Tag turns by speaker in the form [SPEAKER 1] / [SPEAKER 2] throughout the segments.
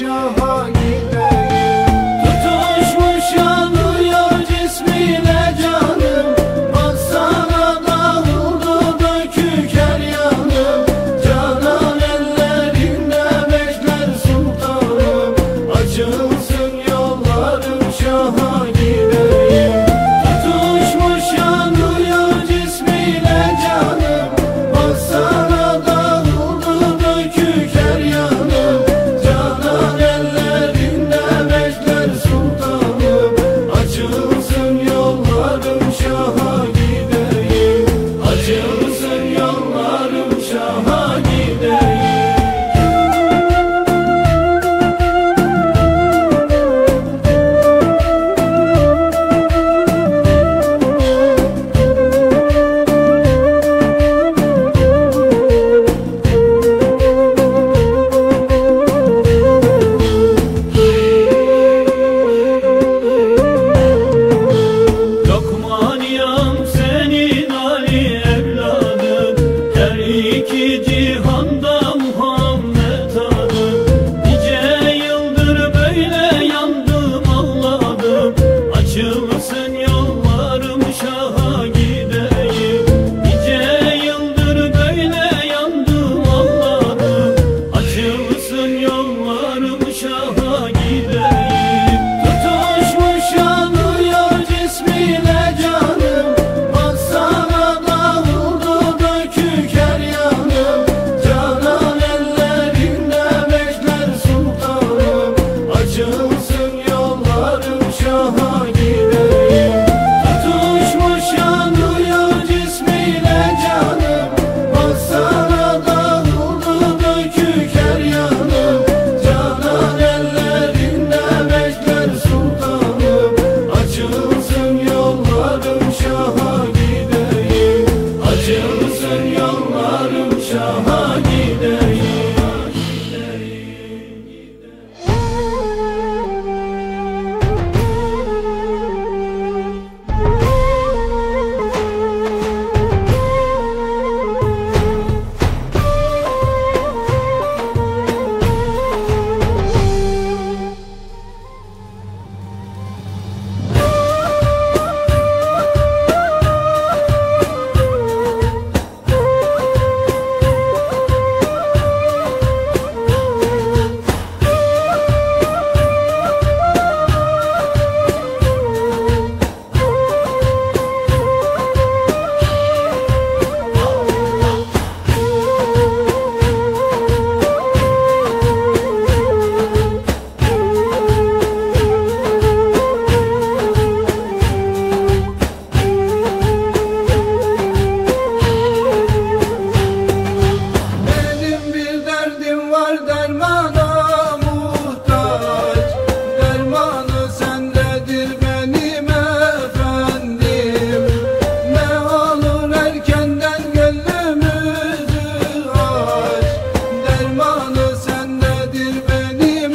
[SPEAKER 1] şaha gideyim.
[SPEAKER 2] Tutuşmuş yanıyor cismine canım, baksana dağıldı dökük her yanım. Canan ellerinde bekler sultanım, açılsın yollarım şaha gideyim. Tutuşmuş yanıyor cismine canım, baksana dağıldı dökük her yanım. Canan ellerinde bekler sultanım, açılsın yollarım şaha gideyim. Açılsın yollarım şaha gideyim. Lokmaniyam senin Ali evladın, her iki cihanda Muhammed adın. Nice yıldır böyle yandım ağladım, açılsın yollarım şaha gideyim. Nice yıldır böyle yandım ağladım, açılsın yollarım şaha gideyim. Tutuşmuş yanıyor cismine canım, baksana dağıldı dökük her yanım. Canan ellerinde bekler sultanım, açılsın yollarım şaha gideyim. Tutuşmuş yanıyor cismine canım, baksana dağıldı dökük her yanım. Canan ellerinde bekler sultanım, açılsın yollarım şaha gideyim. Açılsın yollarım şaha gideyim.
[SPEAKER 1] Benim bir derdim var, dermana muhtaç. Dermanı sendedir benim efendim. Ne olur erkenden gönlümüzü aç. Dermanı sendedir benim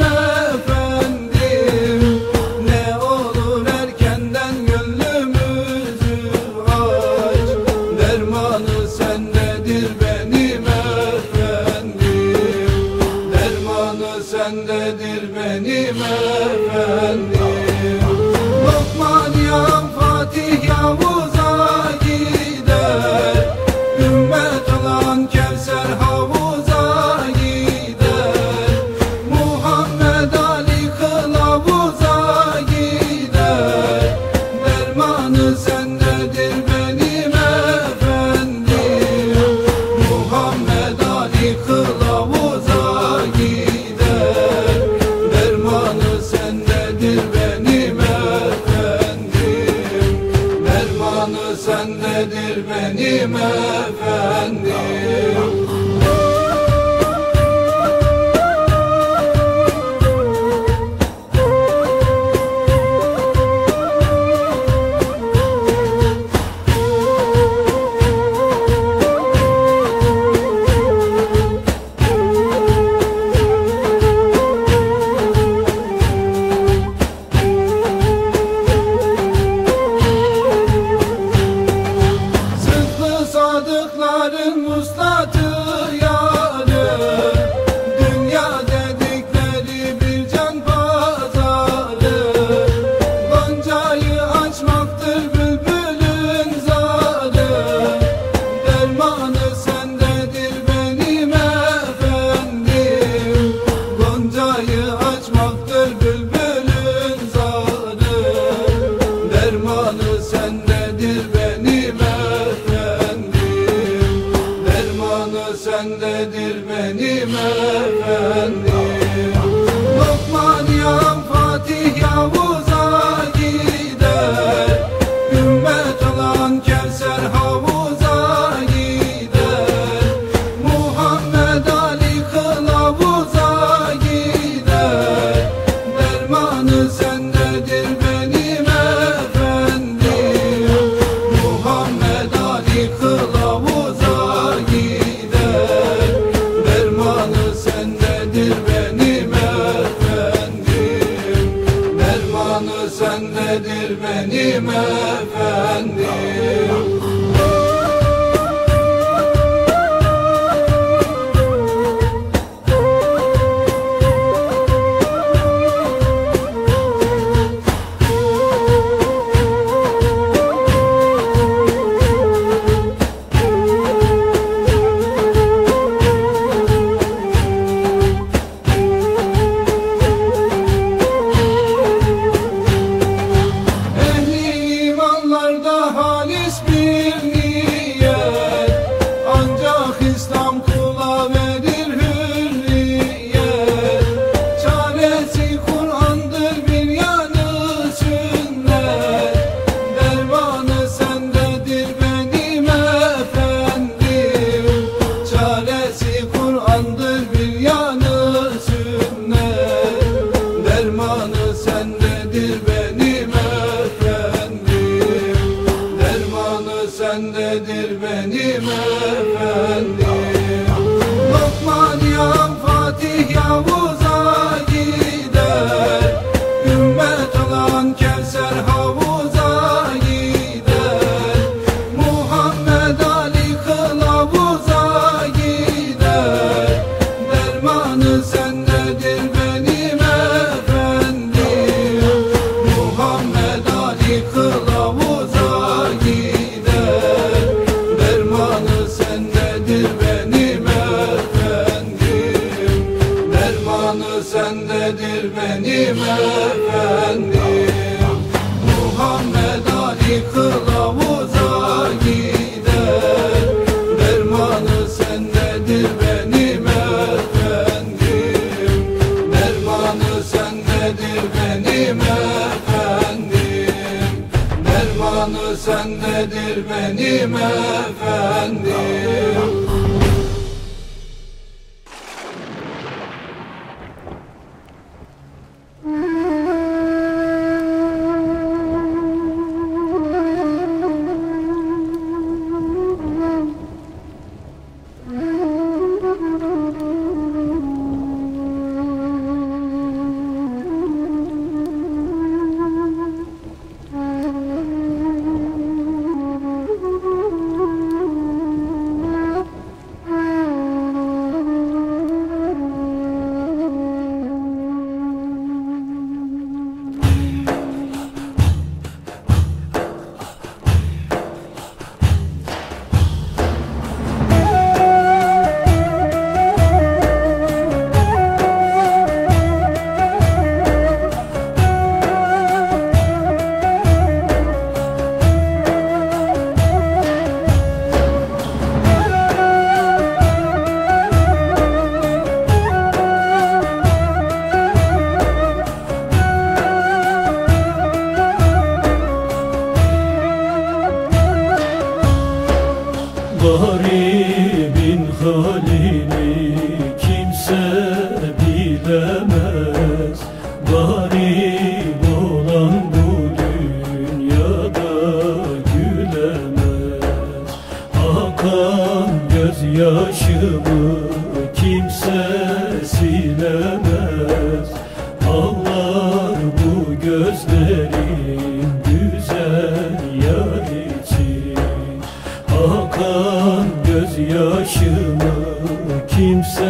[SPEAKER 1] efendim. Ne olur erkenden gönlümüzü aç. Dermanı sendedir benim efendim. Dermanı sendedir benim efendim. Lokmaniyam Fatih Yavuz'a gider, ümmet olan Kevser havuza gider. Muhammed Ali kılavuza gider, dermanı sendedir benim efendim. Muhammed Ali kılavuza gider, dermanı sendedir benim sendedir benim efendim. Dermanı sendedir benim efendim. Sendedir benim efendim. Lokman Yam Fatih Yavuz'a gider, ümmet olan Kevser havuza gider, Muhammed Ali kılavuza gider. Dermanı sendedir benim efendim. Muhammed Ali kılavuza gider, dermanı sendedir benim efendim. Dermanı sendedir benim efendim. Muhammed Ali kılavuza gider, dermanı sendedir benim efendim. Dermanı sendedir benim efendim. Dermanı sendedir benim efendim.
[SPEAKER 2] Garibin halini kimse bilemez. Garip olan bu dünyada gülemez. Akan gözyaşımı kimse silemez. Ağlar bu gözlerin güzel yar için. Akan gözyaşımı kimse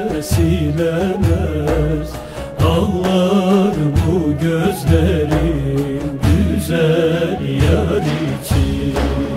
[SPEAKER 2] silemez. Ağlar bu gözlerin güzel yar için.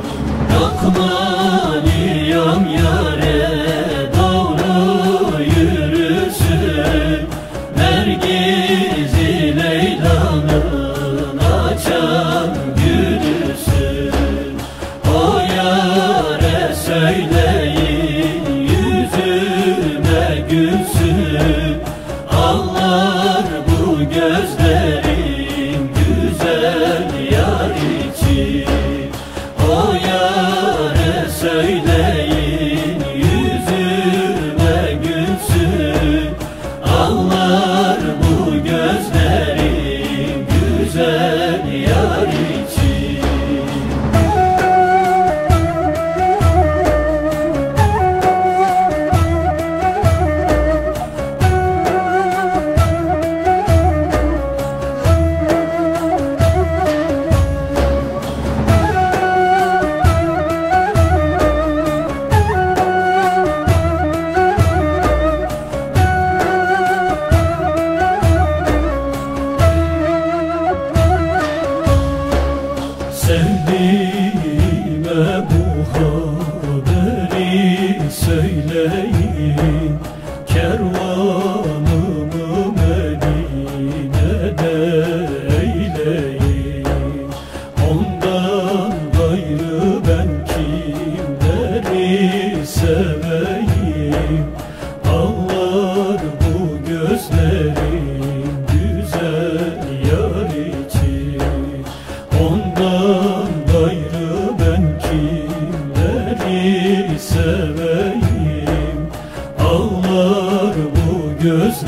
[SPEAKER 2] Lokmaniyam yâre doğru yürüsün, Nergiz-i Leyla'nın açan gülüsün. O yâre söyleyin yüzüme gülsün, ağlar bu gözlerin güzel yar için. O yâre söyleyin yüzüme gülsün, ağlar bu gözlerin güzel yar için.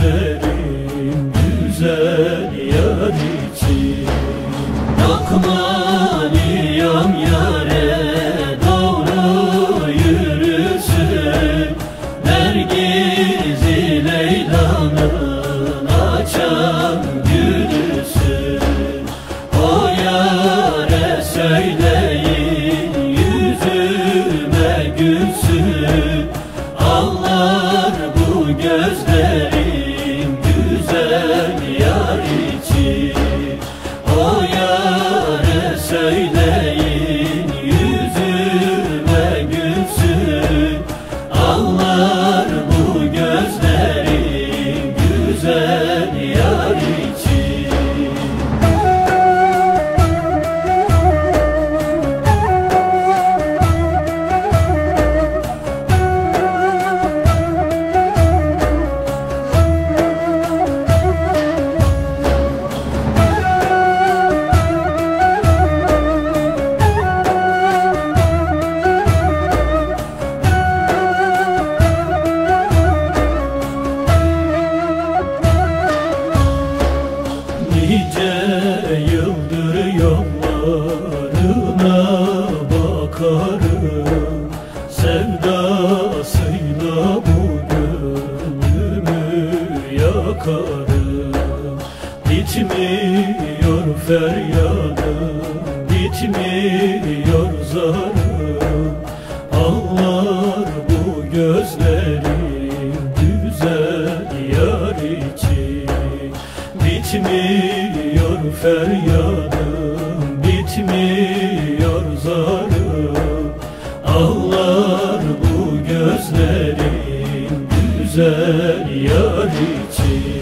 [SPEAKER 2] gözlerim güzel yar için. Nakmaniyam yâre doğru yürüsün, Nergiz-i Leyla'nın açan gülüsün. O yâre söyleyin yüzüme gülsün, ağlar bu gözlerim güzel yar için. O yâre söyleyin yüzüme gülsün, ağlar bu gözlerim güzel yar için. Nice yıldır yollarına bakarım, sevdasıyla bu gönlümü yakarım. Bitmiyor feryadım, bitmiyor zarım, ağlar bu gözlerim güzel yar için. Bitmiyor feryadım, bitmiyor zarım, ağlar bu gözlerim güzel yar için.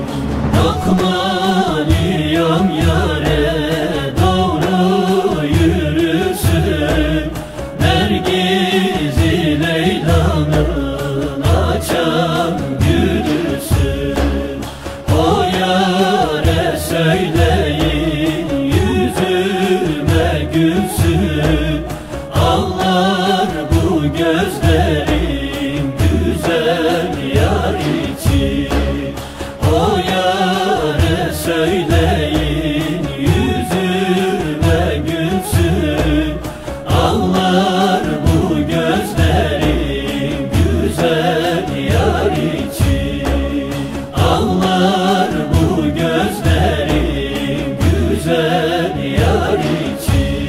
[SPEAKER 2] Nakmaniyam yâre doğru yürüsün, Nergiz-i Leyla'nın açan gülüsün. O yâre söyleyin yüzüme gülsün, ağlar bu gözlerim güzel yar için. O yâre söyleyin yüzüme gülsün, ağlar bu gözlerim güzel yar için. Ağlar bu gözlerim güzel yar için.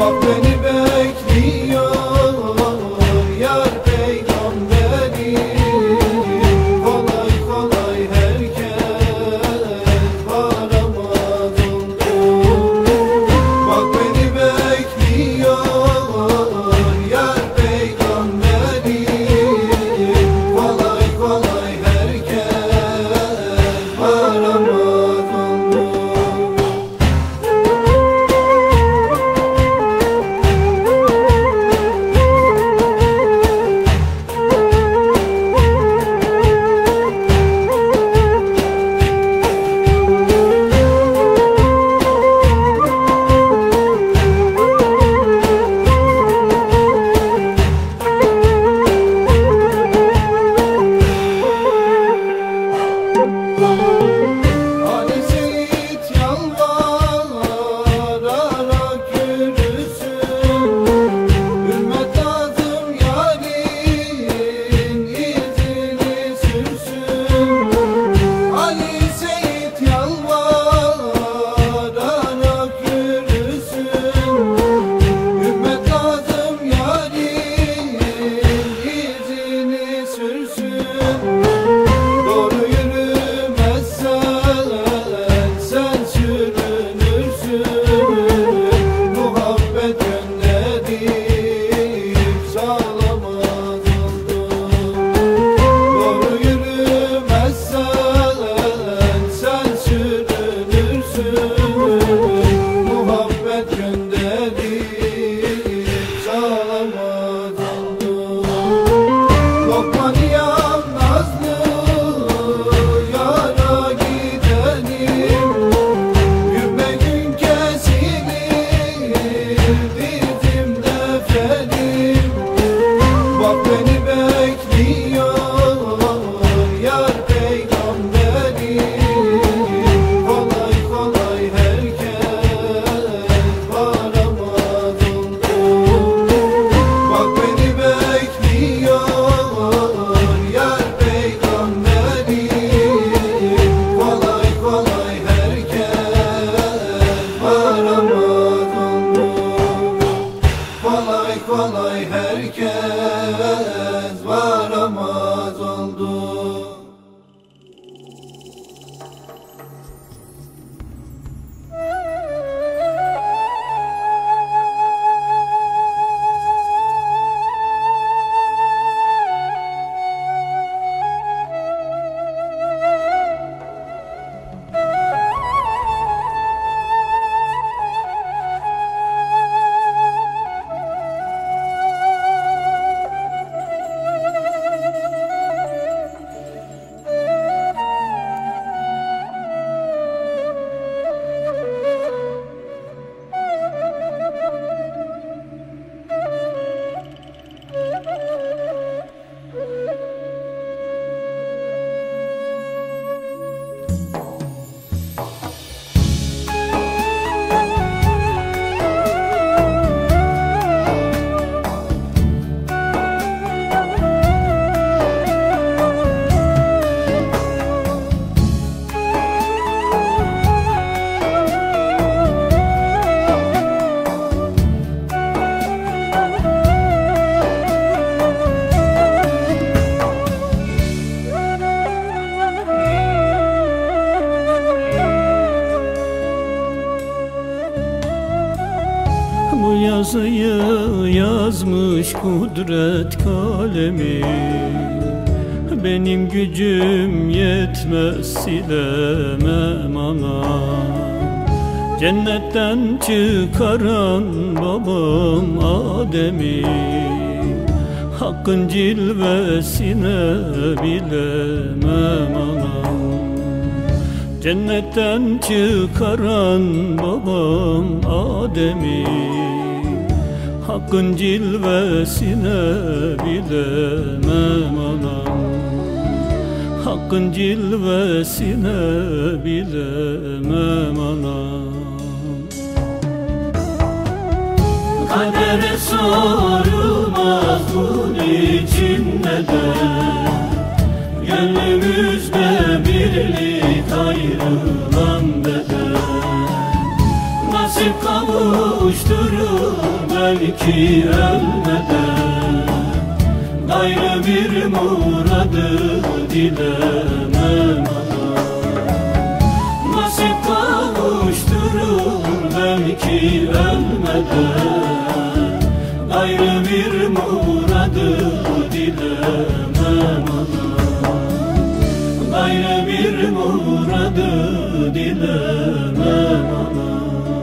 [SPEAKER 1] Bak beni bekliyor yar peygamberi. Kolay kolay herkes varamaz oldu. Bak beni bekliyor yar peygamberi. Kolay kolay herkes varamaz oldu. Ali Seyit yalvararak yürüsün, hürmet lazım yarin izini sürsün. Ali Seyit yalvararak yürüsün, hürmet lazım yarin izini sürsün. Doğru yürümezsen sen sürünürsün. Muhabbet gönderip sağlamaz oldun. Doğru yürümezsen sen sürünürsün. Muhabbet gönderip sağlamaz oldun. Lokmaniyam nazlı yara gidelim, gümbe gün kesilir dizimde ferim. Bak beni bekliyor yar peygamberi. Kolay kolay herkes varamaz oldu. Bak beni bekliyor yar peygamberi. Kolay kolay herkes varamaz oldu. Kolay kolay herkes varamaz oldu.
[SPEAKER 2] Bu yazıyı yazmış kudret kalemi. Benim gücüm yetmez silemem ana. Cennetten çıkaran babam Adem'i, Hakkın cilvesine bilemem anam. Cennetten çıkaran babam Adem'i, Hakkın cilvesine bilemem anam. Hakkın cilvesine bilemem anam. Kadere sorulmaz bunun için neden? Gönlümüzde birlik ayrılan beden. Nasip kavuşturur belki ölmeden, gayrı bir muradı dilemem ana. Nasip kavuşturur belki ölmeden, gayrı bir muradı dilemem ana. Gayrı bir muradı dilemem ana.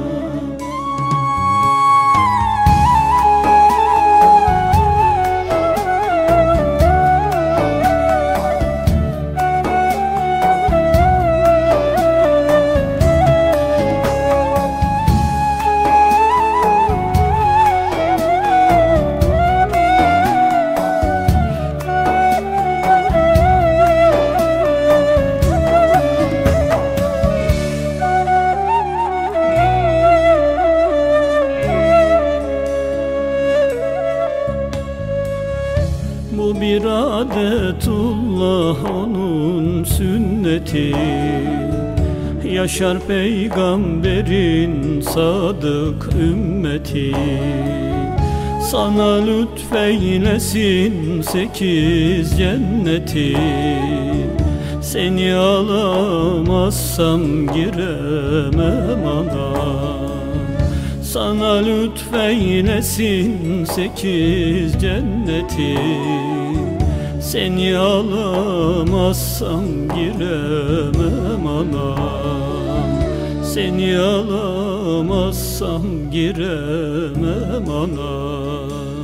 [SPEAKER 2] Bu bir adetullah, onun sünneti. Yaşar peygamberin sadık ümmeti. Sana lütfeylesin 8 cenneti. Seni alamazsam giremem ana. Sana lütfeylesin 8 cenneti. Seni alamazsam giremem anam. Seni alamazsam giremem anam.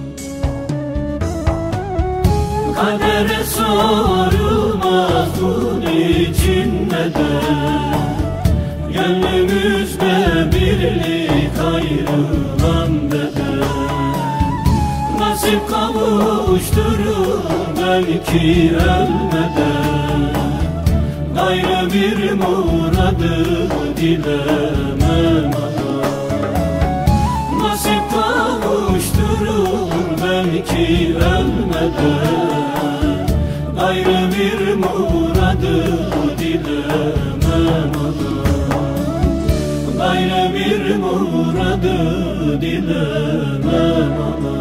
[SPEAKER 2] Kadere sorulmaz bunun için neden? Gönlümüzde birlik ayrılan beden. Nasip kavuşturur belki ölmeden, gayrı bir muradı dilemem ana. Nasip kavuşturur belki ölmeden, gayrı bir muradı dilemem ana. Gayrı bir muradı dilemem ana.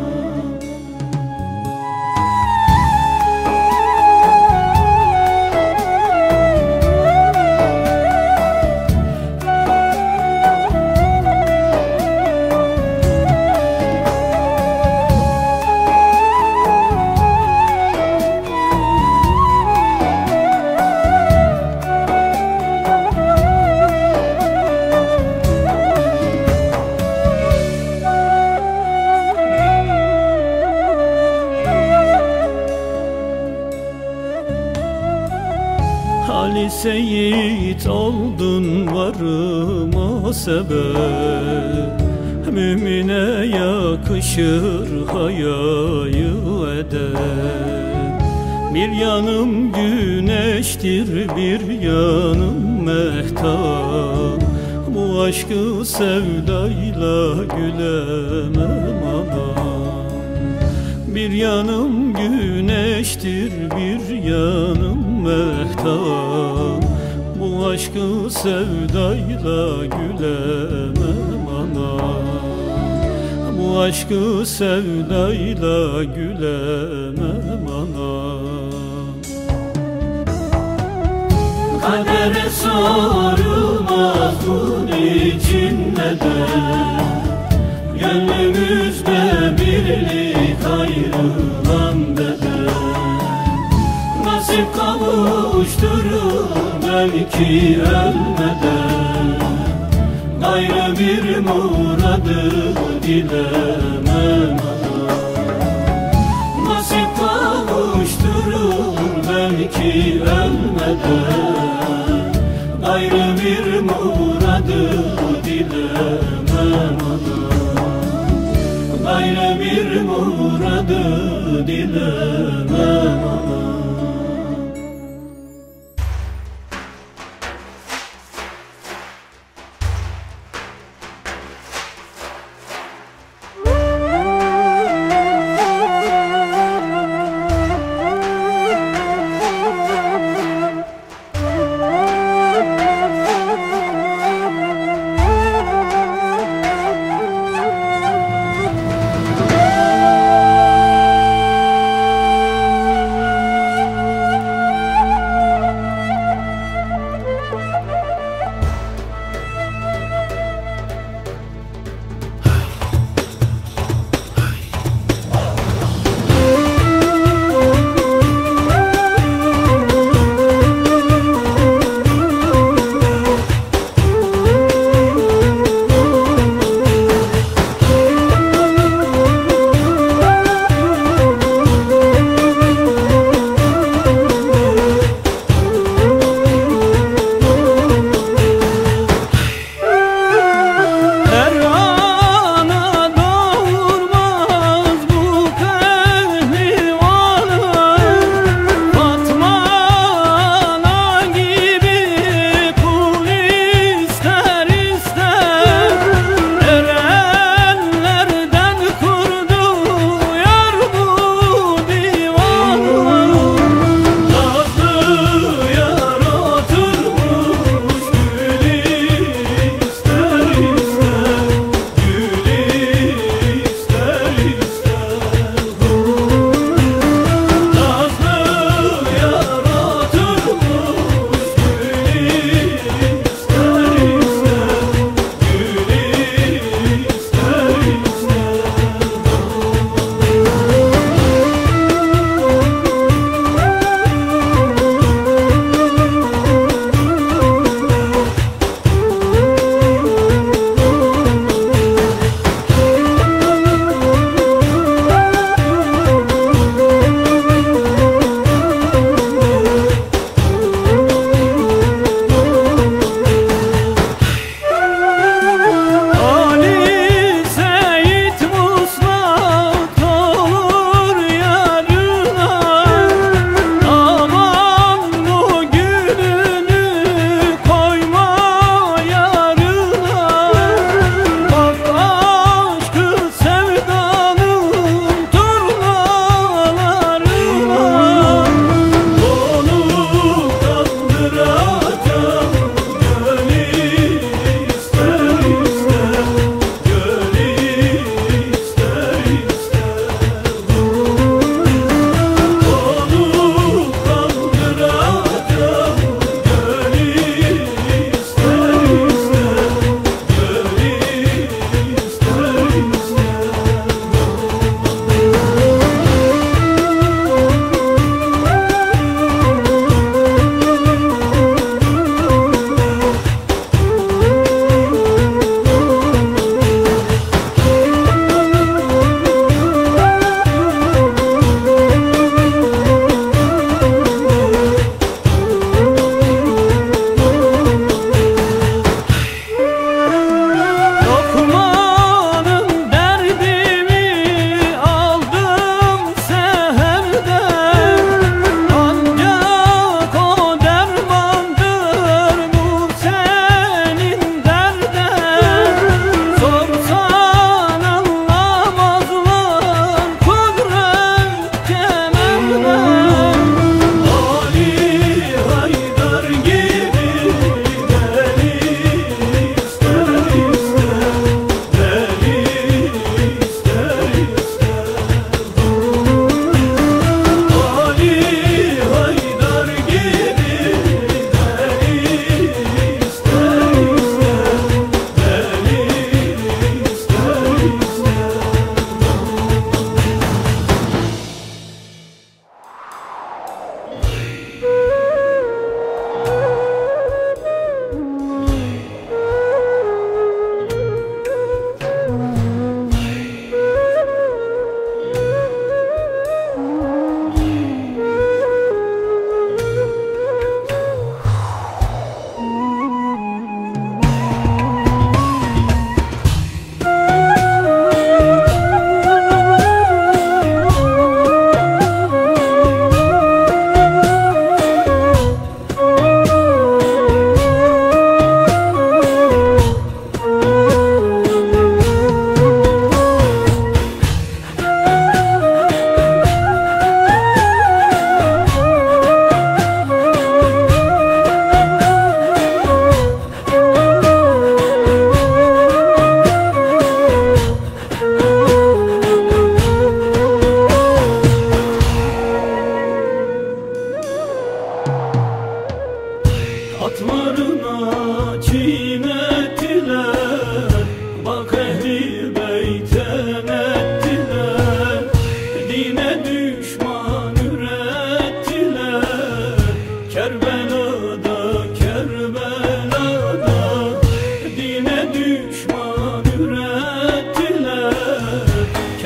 [SPEAKER 2] Ali Seyit oldun varıma sebep. Mümine yakışır hayayı edep. Bir yanım güneştir, bir yanım mehtap. Bu aşkı sevdayla gülemem anam. Bir yanım güneştir, bir yanım mehtap. Bu aşkı sevdayla gülemem anam. Bu aşkı sevdayla gülemem anam. Kadere sorulmaz bunun için neden? Gönlümüzde birlik ayrılan beden. Nasip kavuşturur belki ölmeden, gayrı bir muradı dilemem ana. Nasip kavuşturur belki ölmeden, gayrı bir muradı dilemem ana. Gayrı bir muradı dilemem ana.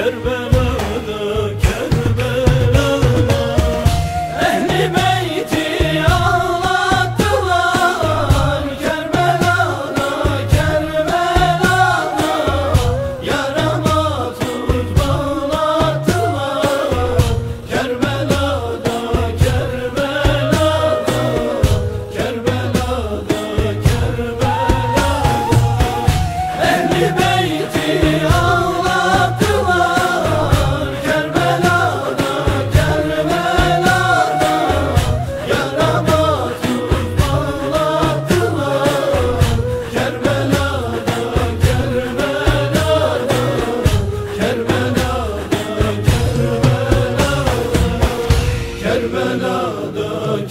[SPEAKER 2] Kerbela'da, Kerbela'da ehli beyti ağlattılar. Kerbela'da, Kerbela'da yarama tuz bağlattılar. Kerbela'da, Kerbela'da, Kerbela'da, Kerbela'da ehli beyti ağlattılar. Kerbela'da, Kerbela'da yarama tuz bağlattılar. Kerbela'da, Kerbela'da, Kerbela'da, Kerbela'da,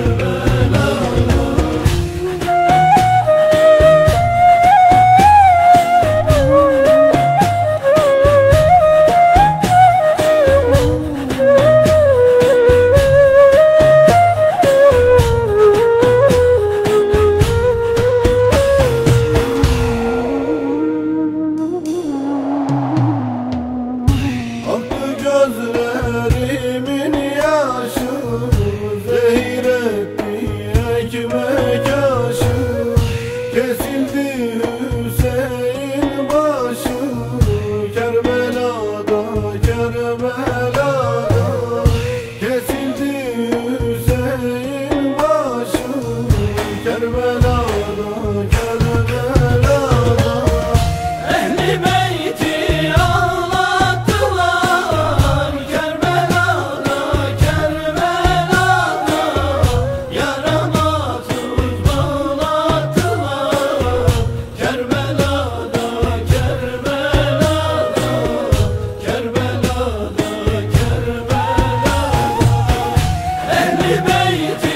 [SPEAKER 2] Kerbela'da.
[SPEAKER 1] Aktı gözlerimin yaşı, zehir etti ekmek aşı. Kesildi Hüseyin başı, Kerbela'da, Kerbela'da. Kesildi Hüseyin başı, Kerbela'da, Kerbela'da.
[SPEAKER 2] Ehli beyti ağlattılar. Kerbela'da, Kerbela'da yarama tuz bağlattılar. Kerbela'da, Kerbela'da, Kerbela'da, Kerbela'da ehli beyti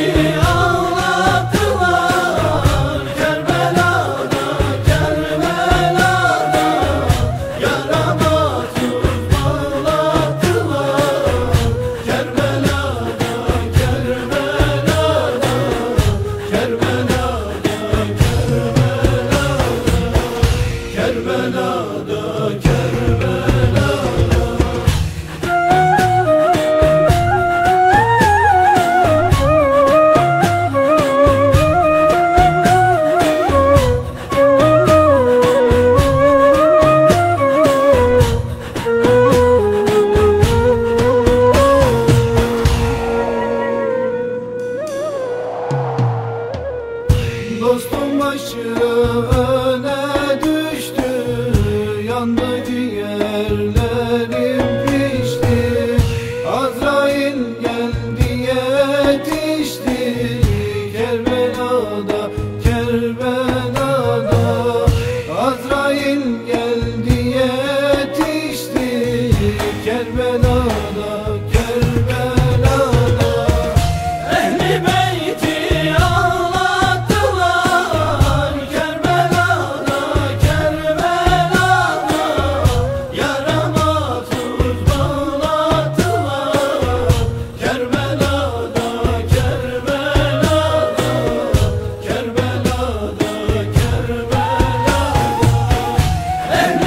[SPEAKER 2] ağlattılar. Kerbela'da, Kerbela'da yarama tuz bağlattılar. Kerbela'da, Kerbela'da, Kerbela'da, Kerbela'da.
[SPEAKER 1] Dostum başı öne düştü, yandı ciğerlerim pişti. Azrail geldi yetişti, Kerbela'da, Kerbela'da. Azrail geldi yetişti, Kerbela'da, Kerbela'da.
[SPEAKER 2] Ehli beyti ağlattılar. Kerbela'da, Kerbela'da yarama tuz bağlattılar. Kerbela'da, Kerbela'da, Kerbela'da, Kerbela'da ehli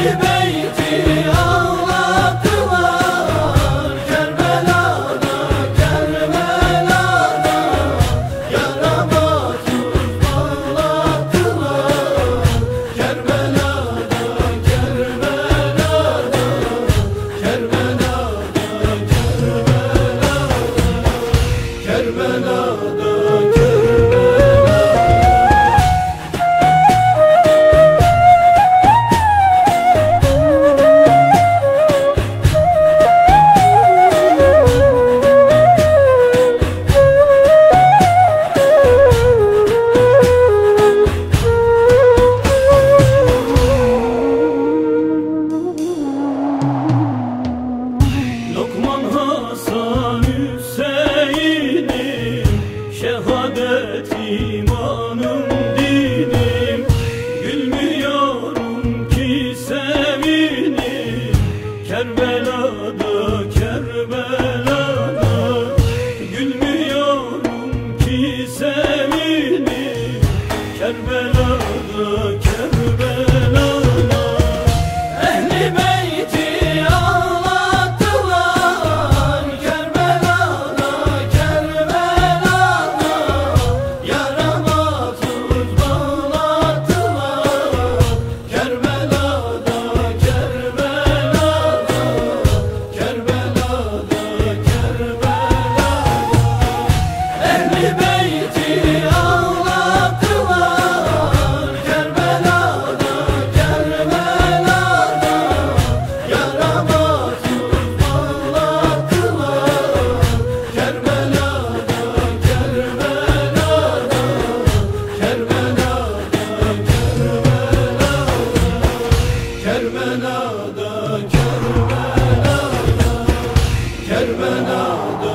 [SPEAKER 2] Kerbela'da, Kerbela'da, Kerbela'da,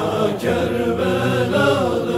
[SPEAKER 2] Kerbela'da.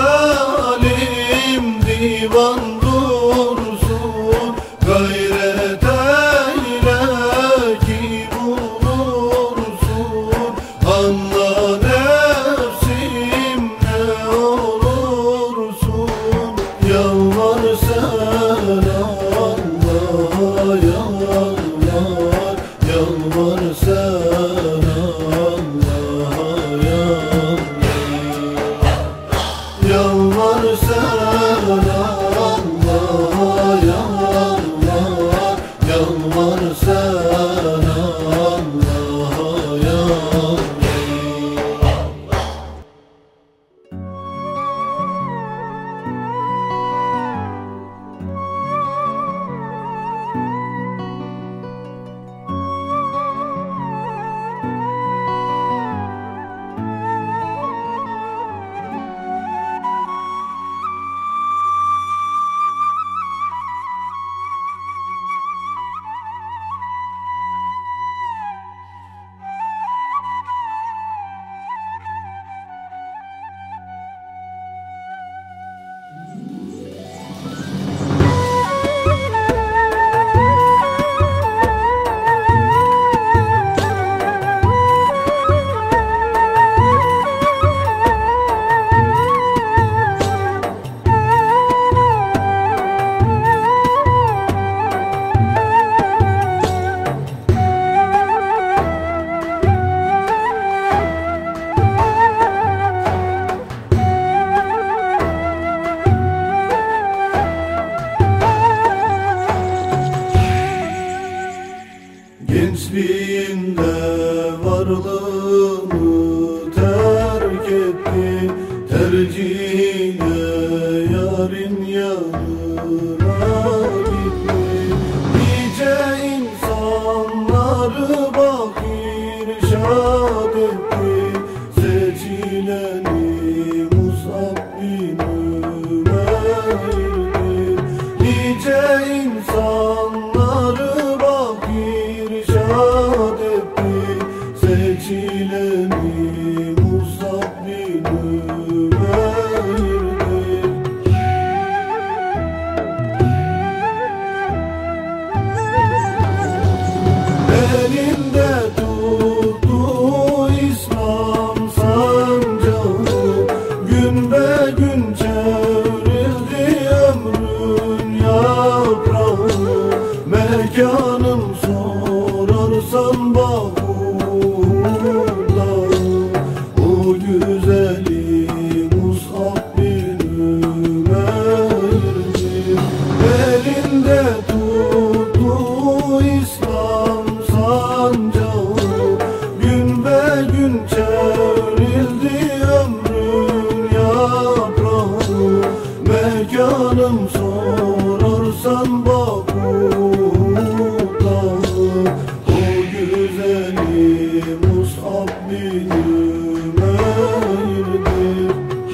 [SPEAKER 1] İdealim divan dursun, gayret Gençliğinde varlığını terk etti, tercihine yarın yanına gitti. Nice insanları bak irşad etti, seçileni Mus'ab bin Ümeyr'dir. Nice insanları bak irşad etti, seçileni Mus'ab bin Ümeyr'dir. Elinde tuttu İslam sancağı, gün be gün çevrildi ömrün yaprağı. Mekanın sorarsan Bağdat'da, o güzeli Mus'ab bin Ümeyr'dir. Elinde tuttu İslam sancağı, gün be gün çevrildi ömrün yaprağı. Mekanım sorarsan Bağdat'da, o güzeli Mus'ab bin Ümeyr'dir.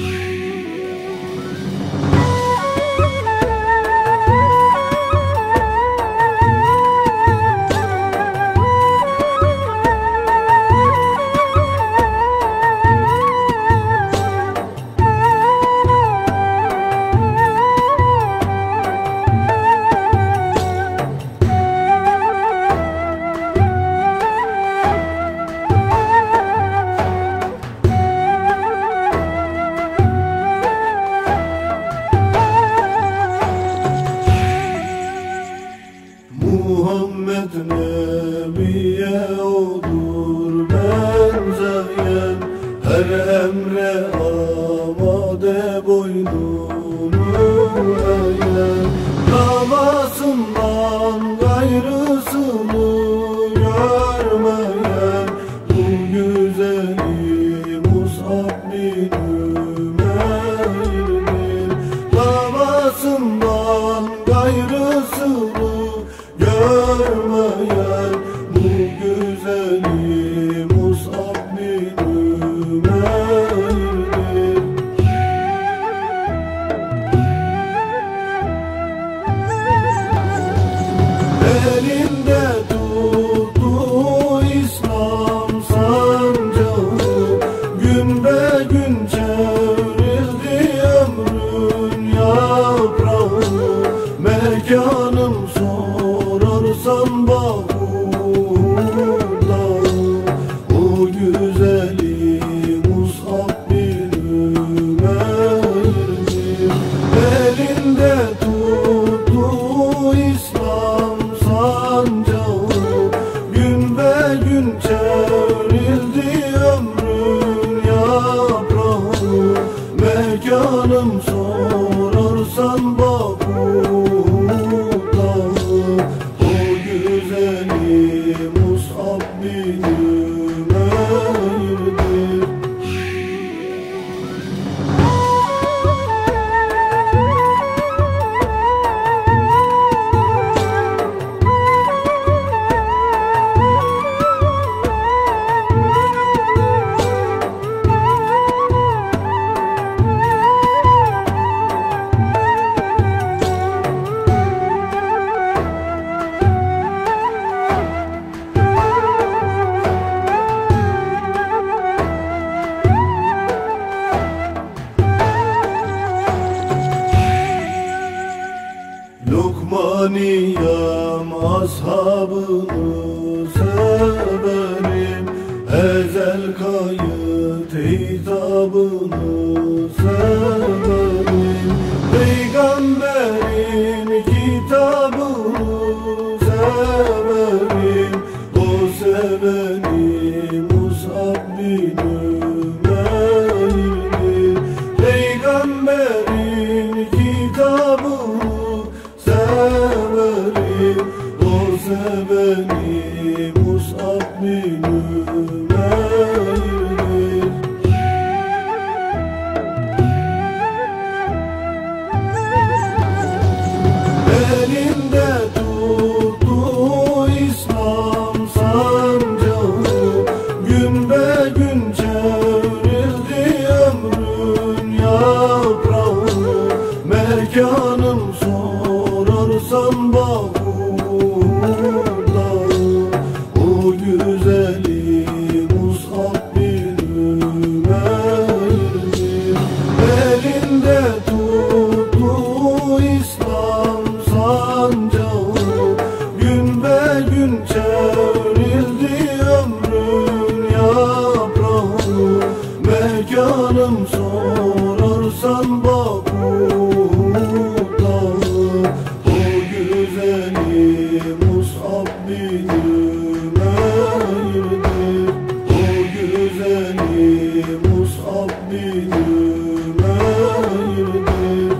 [SPEAKER 1] Muhammed Nebiye odur benzeyen, her emre amade boynunu eğen. Davasından gayrısını görmeyen, bu güzeli Mus'ab bin Ümeyr'dir. Davasından gayrısını görmeyen, bu güzeli Mus'ab bin Ümeyr'dir. Elinde tuttu İslam sancağı, gün be gün çevrildi ömrün yaprağı. Mekanım sorarsan Bağdat'da, o güzeli Mus'ab bin Ümeyr'dir. Elinde tuttu İslam sancağı, gün be gün çevrildi ömrün yaprağı. Mekanım sorarsan Bağdat'da, o güzeli Mus'ab bin Ümeyr'dir. Lokmaniyam ashabını severim, ezel kayıt hitabını severim. Peygamberin kitabını severim, o seveni Mus'ab bin Ümeyr'dir. Peygamberin kitabını severim, o seveni Mus'ab sorarsan bağımda o güzeli Mus'ab bin Ümeyr'dir. Elinde tuttu İslam sancağı, gün be gün çevrildi ömrün yaprağı. Mekanım sorarsan Bakut'ta o güzeli Mus'ab bin Ümeyr'dir. O güzeli Mus'ab bin Ümeyr'dir.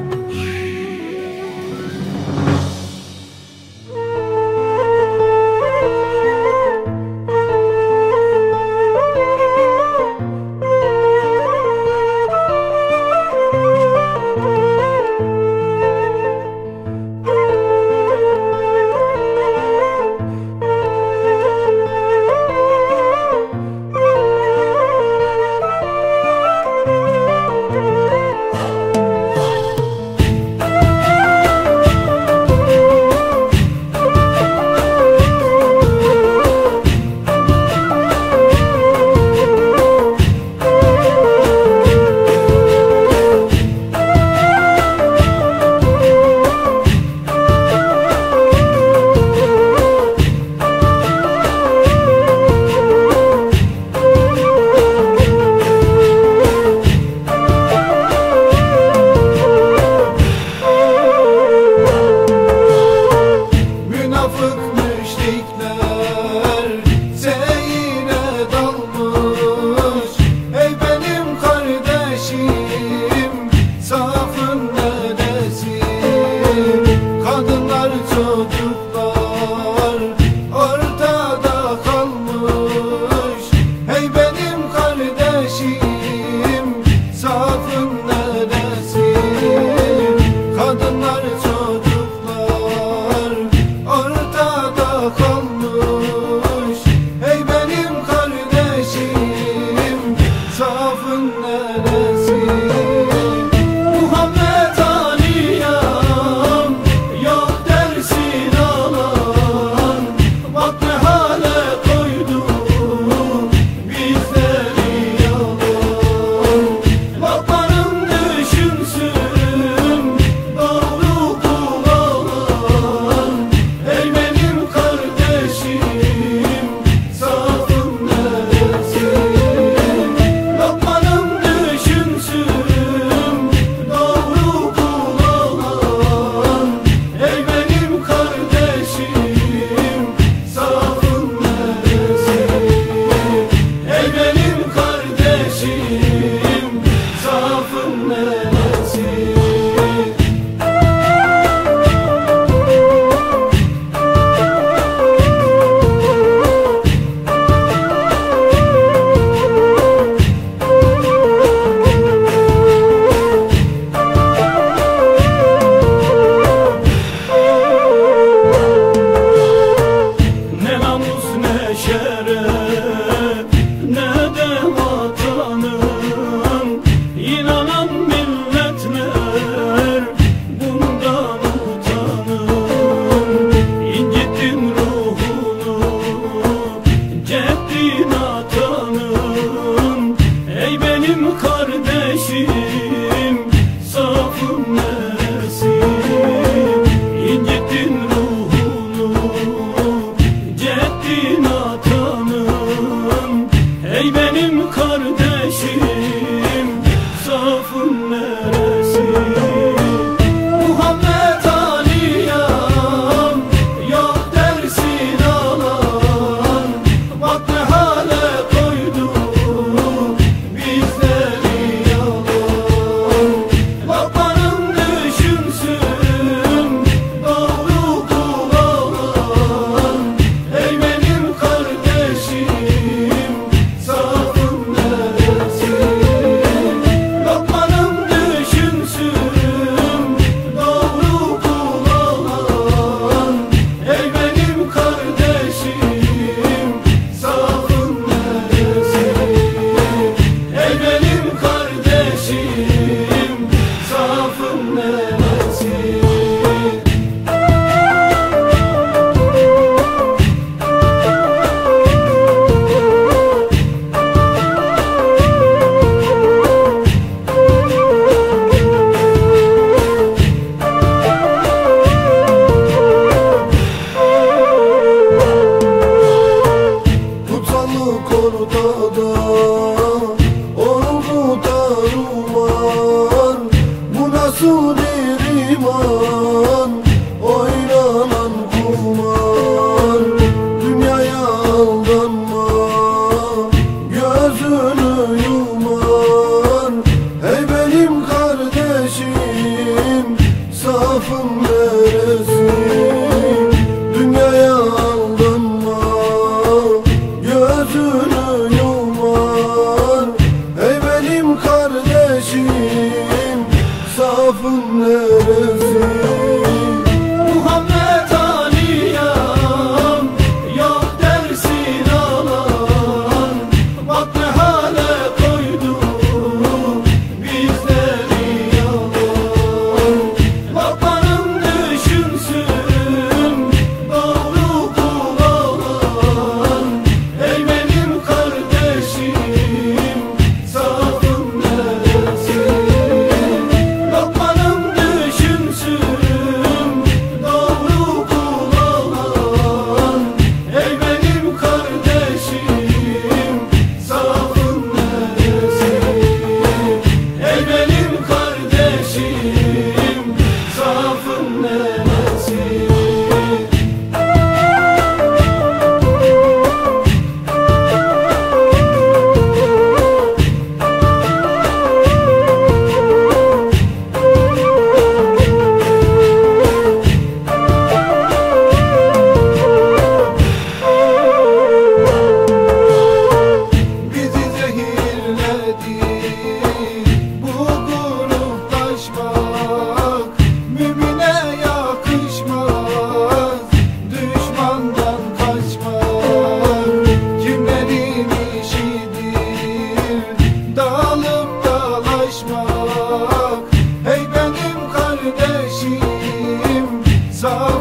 [SPEAKER 2] Muhammed Aliyam yok dersin.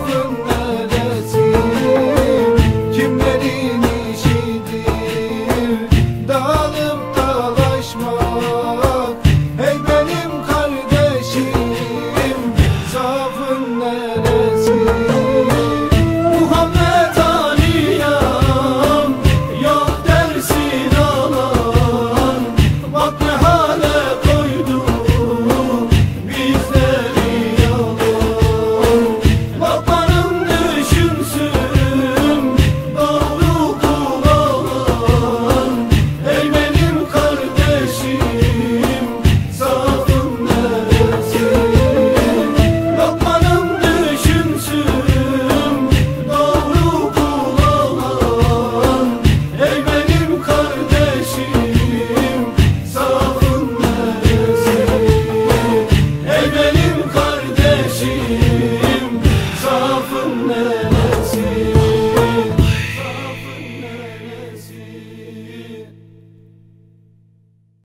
[SPEAKER 2] Hakkın